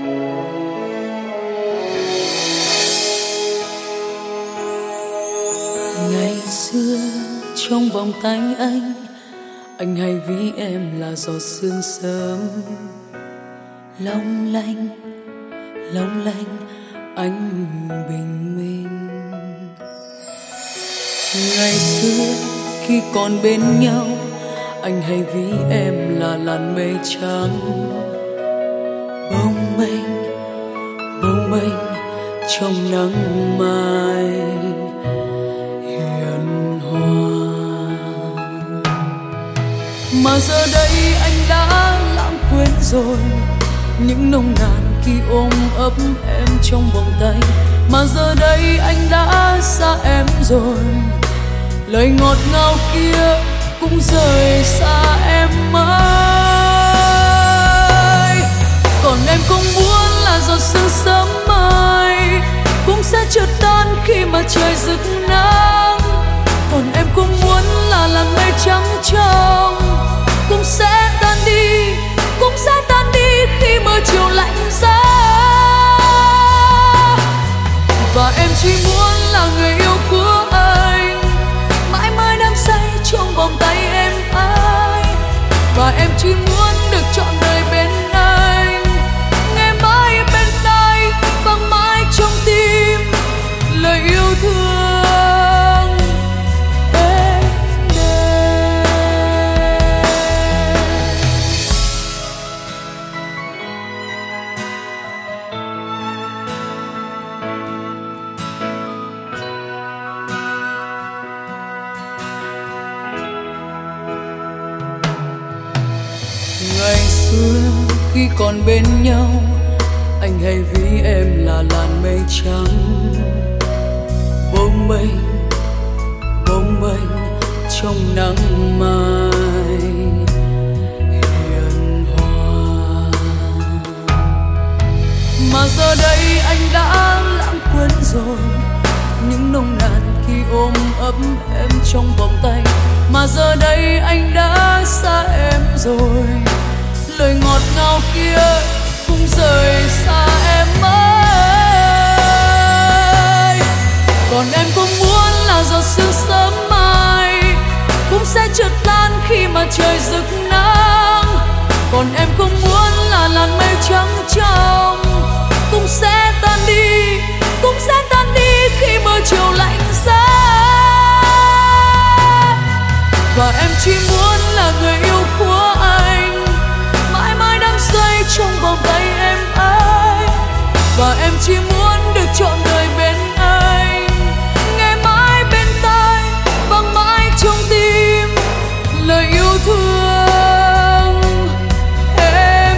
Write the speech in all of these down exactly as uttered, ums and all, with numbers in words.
Ngày xưa trong vòng tay anh, anh hay ví em là giọt sương sớm long lanh, long lanh anh bình minh. Ngày xưa khi còn bên nhau, anh hay ví em là làn mây trắng bồng bềnh, bồng bềnh trong nắng mai hiền hòa. Mà giờ đây anh đã lãng quên rồi những nồng nàn khi ôm ấp em trong vòng tay. Mà giờ đây anh đã xa em rồi, lời ngọt ngào kia cũng rời xa em mãi. Còn em cũng muốn là giọt sương sớm mai, cũng sẽ chợt tan khi mà trời rực nắng. Còn em cũng muốn là làn mây trắng trong, cũng sẽ tan đi, cũng sẽ tan đi khi mưa chiều lạnh giá. Và em chỉ muốn là người yêu của anh, mãi mãi đắm say trong vòng tay em ai. Và em chỉ muốn được trọn đời bên anh, nghe mãi bên tai, vang mãi trong tim lời yêu thương em đêm. Ngày xưa khi còn bên nhau, anh hay ví em là làn mây trắng bồng bềnh, bồng bềnh trong nắng mai hiền hòa. Mà giờ đây anh đã lãng quên rồi những nồng nàn khi ôm ấp em trong vòng tay. Mà giờ đây anh đã xa em rồi, lời ngọt ngào kia cũng rời xa em mãi. Còn em cũng muốn là giọt sương sớm mai, cũng sẽ chợt tan khi mà trời rực nắng. Còn em cũng muốn là làn mây trắng trong, cũng sẽ tan đi, cũng sẽ tan đi khi mưa chiều lạnh giá. Và em chỉ muốn là người yêu của anh, mãi mãi đắm say trong vòng tay em ai. Và em chỉ muốn được trọn đời bên anh, nghe mãi bên tai, vang mãi trong tim lời yêu thương em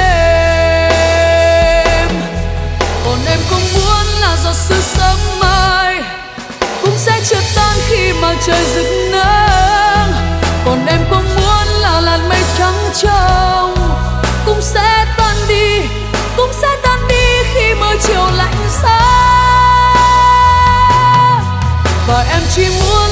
đêm. Còn em cũng muốn là giọt sương sớm mai, cũng sẽ chợt tan khi mà trời rực nắng. Còn em cũng muốn là làn mây trắng trong, cũng sẽ tan đi, cũng sẽ tan đi khi mưa chiều lạnh giá. Và em chỉ muốn